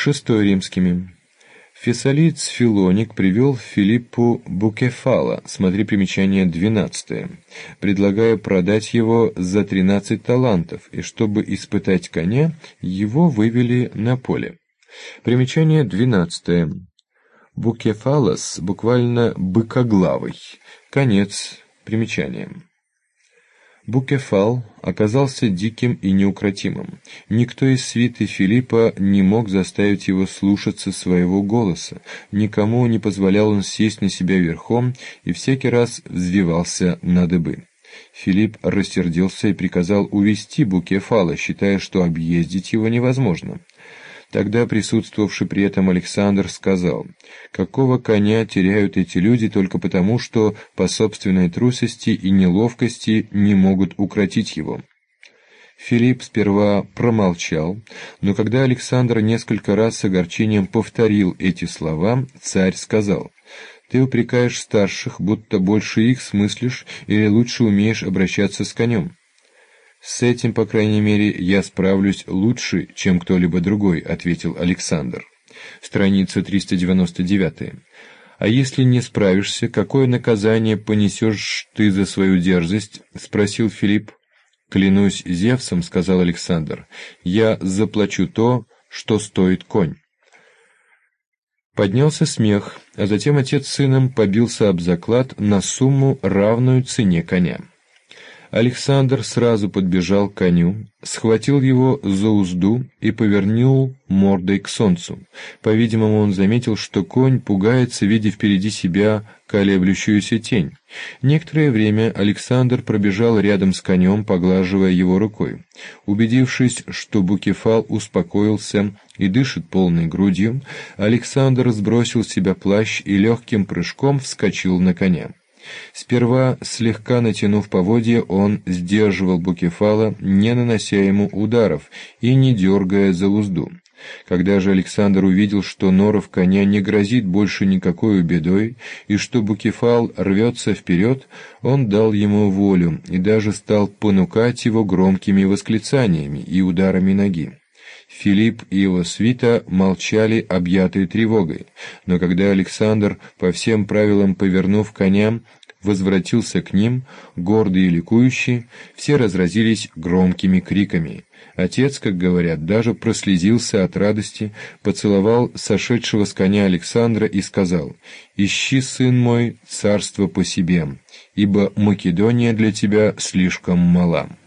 Шестой римскими. Фессалиец Филоник привел Филиппу Букефала, смотри примечание 12, предлагая продать его за 13 талантов, и чтобы испытать коня, его вывели на поле. Примечание 12. Букефалос, буквально «быкоглавый». Конец примечания. Букефал оказался диким и неукротимым. Никто из свиты Филиппа не мог заставить его слушаться своего голоса, никому не позволял он сесть на себя верхом и всякий раз взвивался на дыбы. Филипп рассердился и приказал увести Букефала, считая, что объездить его невозможно. Тогда присутствовавший при этом Александр сказал: «Какого коня теряют эти люди только потому, что по собственной трусости и неловкости не могут укротить его?» Филипп сперва промолчал, но когда Александр несколько раз с огорчением повторил эти слова, царь сказал: «Ты упрекаешь старших, будто больше их смыслишь или лучше умеешь обращаться с конем». «С этим, по крайней мере, я справлюсь лучше, чем кто-либо другой», — ответил Александр. Страница 399. «А если не справишься, какое наказание понесешь ты за свою дерзость?» — спросил Филипп. «Клянусь Зевсом», — сказал Александр, — «я заплачу то, что стоит конь». Поднялся смех, а затем отец с сыном побился об заклад на сумму, равную цене коня. Александр сразу подбежал к коню, схватил его за узду и повернул мордой к солнцу. По-видимому, он заметил, что конь пугается, видя впереди себя колеблющуюся тень. Некоторое время Александр пробежал рядом с конем, поглаживая его рукой. Убедившись, что Букефал успокоился и дышит полной грудью, Александр сбросил с себя плащ и легким прыжком вскочил на коня. Сперва, слегка натянув поводья, он сдерживал Букефала, не нанося ему ударов и не дергая за узду. Когда же Александр увидел, что норов коня не грозит больше никакой бедой и что Букефал рвется вперед, он дал ему волю и даже стал понукать его громкими восклицаниями и ударами ноги. Филипп и его свита молчали, объятые тревогой, но когда Александр, по всем правилам повернув коня, возвратился к ним, гордый и ликующий, все разразились громкими криками. Отец, как говорят, даже прослезился от радости, поцеловал сошедшего с коня Александра и сказал: «Ищи, сын мой, царство по себе, ибо Македония для тебя слишком мала».